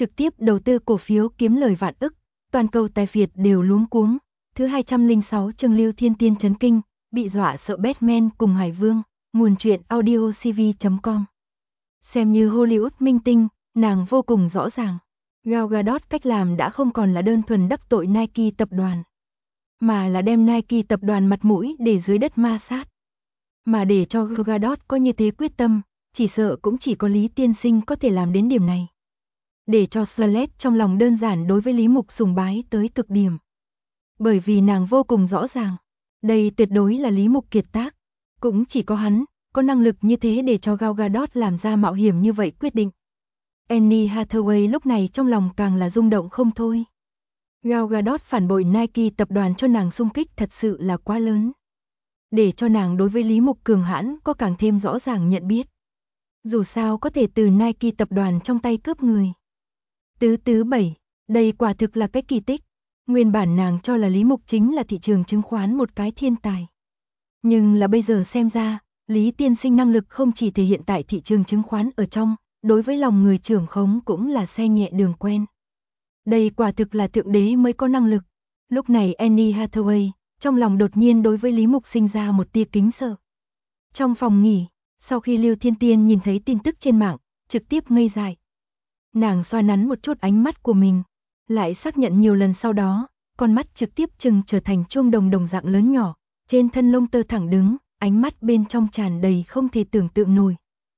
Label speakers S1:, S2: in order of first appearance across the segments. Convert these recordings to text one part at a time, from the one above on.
S1: trực tiếp đầu tư cổ phiếu kiếm lời vạn ức, toàn cầu tài phiệt đều luống cuống. Thứ 206 chương Lưu Thiên Tiên chấn kinh, bị dọa sợ Batman cùng Hải Vương, nguồn truyện audiocv.com. Xem như Hollywood minh tinh, nàng vô cùng rõ ràng. Gal Gadot cách làm đã không còn là đơn thuần đắc tội Nike tập đoàn, mà là đem Nike tập đoàn mặt mũi để dưới đất ma sát. Mà để cho Gal Gadot có như thế quyết tâm, chỉ sợ cũng chỉ có Lý Tiên Sinh có thể làm đến điểm này. Để cho Scarlett trong lòng đơn giản đối với Lý Mục sùng bái tới cực điểm. Bởi vì nàng vô cùng rõ ràng, đây tuyệt đối là Lý Mục kiệt tác, cũng chỉ có hắn có năng lực như thế để cho Gal Gadot làm ra mạo hiểm như vậy quyết định. Anne Hathaway lúc này trong lòng càng là rung động không thôi. Gal Gadot phản bội Nike tập đoàn cho nàng xung kích thật sự là quá lớn. Để cho nàng đối với Lý Mục cường hãn có càng thêm rõ ràng nhận biết. Dù sao có thể từ Nike tập đoàn trong tay cướp người. Thứ 7, đây quả thực là cái kỳ tích. Nguyên bản nàng cho là Lý Mục chính là thị trường chứng khoán một cái thiên tài. Nhưng là bây giờ xem ra, Lý Tiên Sinh năng lực không chỉ thể hiện tại thị trường chứng khoán ở trong, đối với lòng người trưởng khống cũng là xe nhẹ đường quen. Đây quả thực là thượng đế mới có năng lực. Lúc này Anne Hathaway, trong lòng đột nhiên đối với Lý Mục sinh ra một tia kính sợ. Trong phòng nghỉ, sau khi Lưu Thiên Tiên nhìn thấy tin tức trên mạng, trực tiếp ngây dại. Nàng xoa nắn một chút ánh mắt của mình, lại xác nhận nhiều lần sau đó, con mắt trực tiếp chừng trở thành chuông đồng đồng dạng lớn nhỏ, trên thân lông tơ thẳng đứng, ánh mắt bên trong tràn đầy không thể tưởng tượng nổi.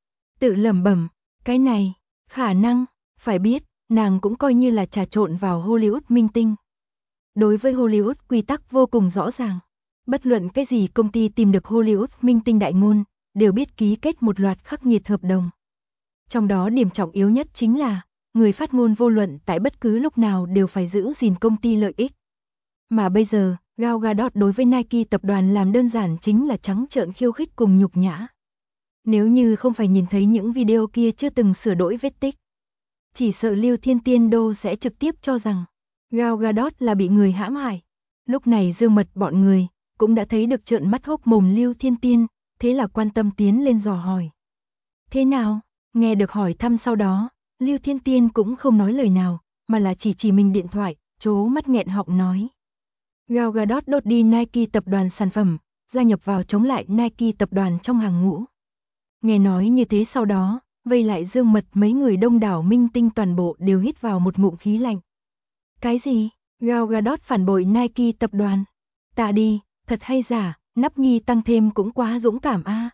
S1: Tự lẩm bẩm, cái này, khả năng, phải biết, nàng cũng coi như là trà trộn vào Hollywood minh tinh. Đối với Hollywood quy tắc vô cùng rõ ràng, bất luận cái gì công ty tìm được Hollywood minh tinh đại ngôn, đều biết ký kết một loạt khắc nghiệt hợp đồng. Trong đó điểm trọng yếu nhất chính là, người phát ngôn vô luận tại bất cứ lúc nào đều phải giữ gìn công ty lợi ích. Mà bây giờ, Gal Gadot đối với Nike tập đoàn làm đơn giản chính là trắng trợn khiêu khích cùng nhục nhã. Nếu như không phải nhìn thấy những video kia chưa từng sửa đổi vết tích, chỉ sợ Lưu Thiên Tiên đô sẽ trực tiếp cho rằng Gal Gadot là bị người hãm hại. Lúc này Dương Mật bọn người cũng đã thấy được trợn mắt hốc mồm Lưu Thiên Tiên, thế là quan tâm tiến lên dò hỏi. Thế nào? Nghe được hỏi thăm sau đó, Lưu Thiên Tiên cũng không nói lời nào, mà là chỉ mình điện thoại, trố mắt nghẹn họng nói. Gal Gadot đốt đi Nike tập đoàn sản phẩm, gia nhập vào chống lại Nike tập đoàn trong hàng ngũ. Nghe nói như thế sau đó, vây lại Dương Mật mấy người đông đảo minh tinh toàn bộ đều hít vào một ngụm khí lạnh. Cái gì? Gal Gadot phản bội Nike tập đoàn? Ta đi, thật hay giả, Nắp Nhi tăng thêm cũng quá dũng cảm a.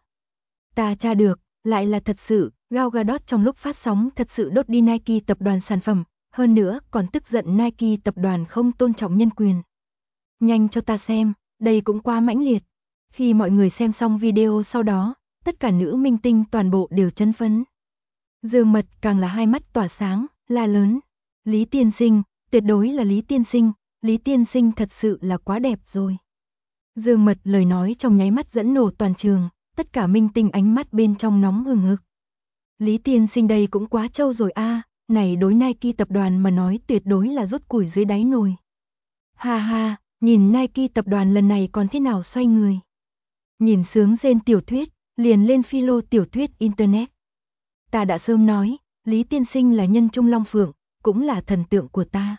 S1: Ta tra được, lại là thật sự, Gal Gadot trong lúc phát sóng thật sự đốt đi Nike tập đoàn sản phẩm, hơn nữa còn tức giận Nike tập đoàn không tôn trọng nhân quyền. Nhanh cho ta xem, đây cũng quá mãnh liệt. Khi mọi người xem xong video sau đó, tất cả nữ minh tinh toàn bộ đều chấn phấn. Dương Mật càng là hai mắt tỏa sáng, la lớn. Lý Tiên Sinh, tuyệt đối là Lý Tiên Sinh, Lý Tiên Sinh thật sự là quá đẹp rồi. Dương Mật lời nói trong nháy mắt dẫn nổ toàn trường, tất cả minh tinh ánh mắt bên trong nóng hừng hực. Lý Tiên Sinh đây cũng quá trâu rồi a, này đối Nike tập đoàn mà nói tuyệt đối là rút củi dưới đáy nồi. Ha ha, nhìn Nike tập đoàn lần này còn thế nào xoay người. Nhìn sướng rên tiểu thuyết, liền lên philo tiểu thuyết internet. Ta đã sớm nói, Lý Tiên Sinh là nhân trung long phượng, cũng là thần tượng của ta.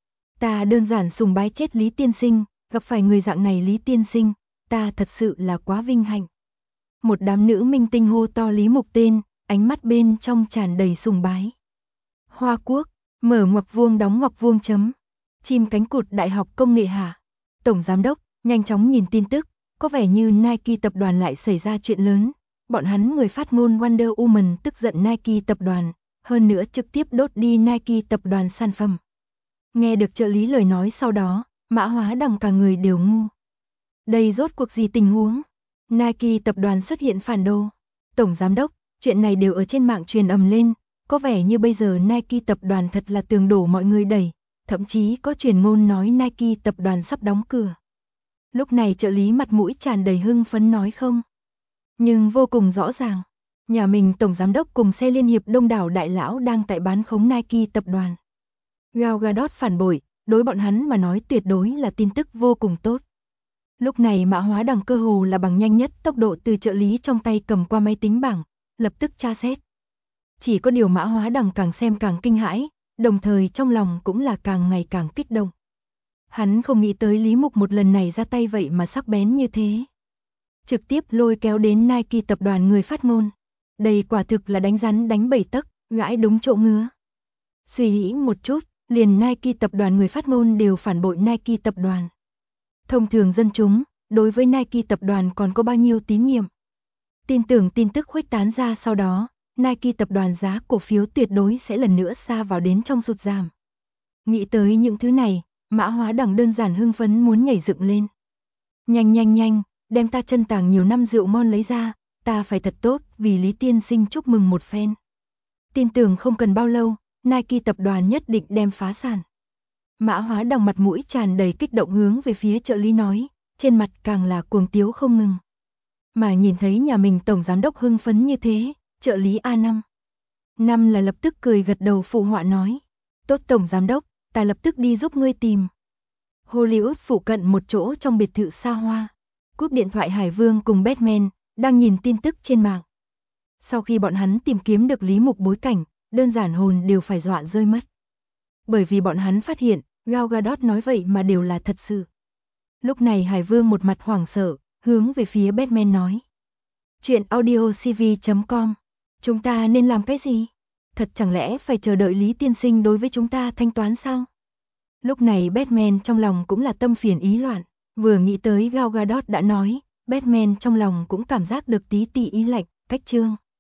S1: Ta đơn giản sùng bái chết Lý Tiên Sinh, gặp phải người dạng này Lý Tiên Sinh, ta thật sự là quá vinh hạnh. Một đám nữ minh tinh hô to Lý Mục tên, ánh mắt bên trong tràn đầy sùng bái. Hoa Quốc, mở ngoặc vuông đóng ngoặc vuông chấm. Chim cánh cụt Đại học Công nghệ hả? Tổng giám đốc, nhanh chóng nhìn tin tức, có vẻ như Nike tập đoàn lại xảy ra chuyện lớn. Bọn hắn người phát ngôn Wonder Woman tức giận Nike tập đoàn, hơn nữa trực tiếp đốt đi Nike tập đoàn sản phẩm. Nghe được trợ lý lời nói sau đó, Mã Hóa Đằng cả người đều ngu. Đây rốt cuộc gì tình huống? Nike tập đoàn xuất hiện phản đồ. Tổng giám đốc, chuyện này đều ở trên mạng truyền ầm lên, có vẻ như bây giờ Nike tập đoàn thật là tường đổ mọi người đẩy, thậm chí có truyền ngôn nói Nike tập đoàn sắp đóng cửa. Lúc này trợ lý mặt mũi tràn đầy hưng phấn nói không. Nhưng vô cùng rõ ràng, nhà mình tổng giám đốc cùng xe liên hiệp đông đảo đại lão đang tại bán khống Nike tập đoàn. Gal Gadot phản bội, đối bọn hắn mà nói tuyệt đối là tin tức vô cùng tốt. Lúc này Mã Hóa Đằng cơ hồ là bằng nhanh nhất tốc độ từ trợ lý trong tay cầm qua máy tính bảng, lập tức tra xét. Chỉ có điều Mã Hóa Đằng càng xem càng kinh hãi, đồng thời trong lòng cũng là càng ngày càng kích động. Hắn không nghĩ tới Lý Mục một lần này ra tay vậy mà sắc bén như thế. Trực tiếp lôi kéo đến Nike tập đoàn người phát ngôn. Đây quả thực là đánh rắn đánh bầy tấc, gãi đúng chỗ ngứa. Suy nghĩ một chút, liền Nike tập đoàn người phát ngôn đều phản bội Nike tập đoàn. Thông thường dân chúng, đối với Nike tập đoàn còn có bao nhiêu tín nhiệm. Tin tưởng tin tức khuếch tán ra sau đó, Nike tập đoàn giá cổ phiếu tuyệt đối sẽ lần nữa sa vào đến trong sụt giảm. Nghĩ tới những thứ này, Mã Hóa Đằng đơn giản hưng phấn muốn nhảy dựng lên. Nhanh, đem ta chân tàng nhiều năm rượu ngon lấy ra, ta phải thật tốt vì Lý tiên sinh chúc mừng một phen. Tin tưởng không cần bao lâu, Nike tập đoàn nhất định đem phá sản. Mã Hóa Đằng mặt mũi tràn đầy kích động hướng về phía trợ lý nói, trên mặt càng là cuồng tiếu không ngừng. Mà nhìn thấy nhà mình tổng giám đốc hưng phấn như thế, trợ lý A5 là lập tức cười gật đầu phụ họa nói, tốt tổng giám đốc, ta lập tức đi giúp ngươi tìm. Hollywood phụ cận một chỗ trong biệt thự xa hoa. Cúp điện thoại Hải Vương cùng Batman đang nhìn tin tức trên mạng. Sau khi bọn hắn tìm kiếm được Lý Mục bối cảnh, đơn giản hồn đều phải dọa rơi mất. Bởi vì bọn hắn phát hiện, Gal Gadot nói vậy mà đều là thật sự. Lúc này Hải Vương một mặt hoảng sợ, hướng về phía Batman nói. Chuyện audiocv.com, chúng ta nên làm cái gì? Thật chẳng lẽ phải chờ đợi Lý tiên sinh đối với chúng ta thanh toán sao? Lúc này Batman trong lòng cũng là tâm phiền ý loạn, vừa nghĩ tới Gal Gadot đã nói, Batman trong lòng cũng cảm giác được tí tị ý lạnh, cách chương.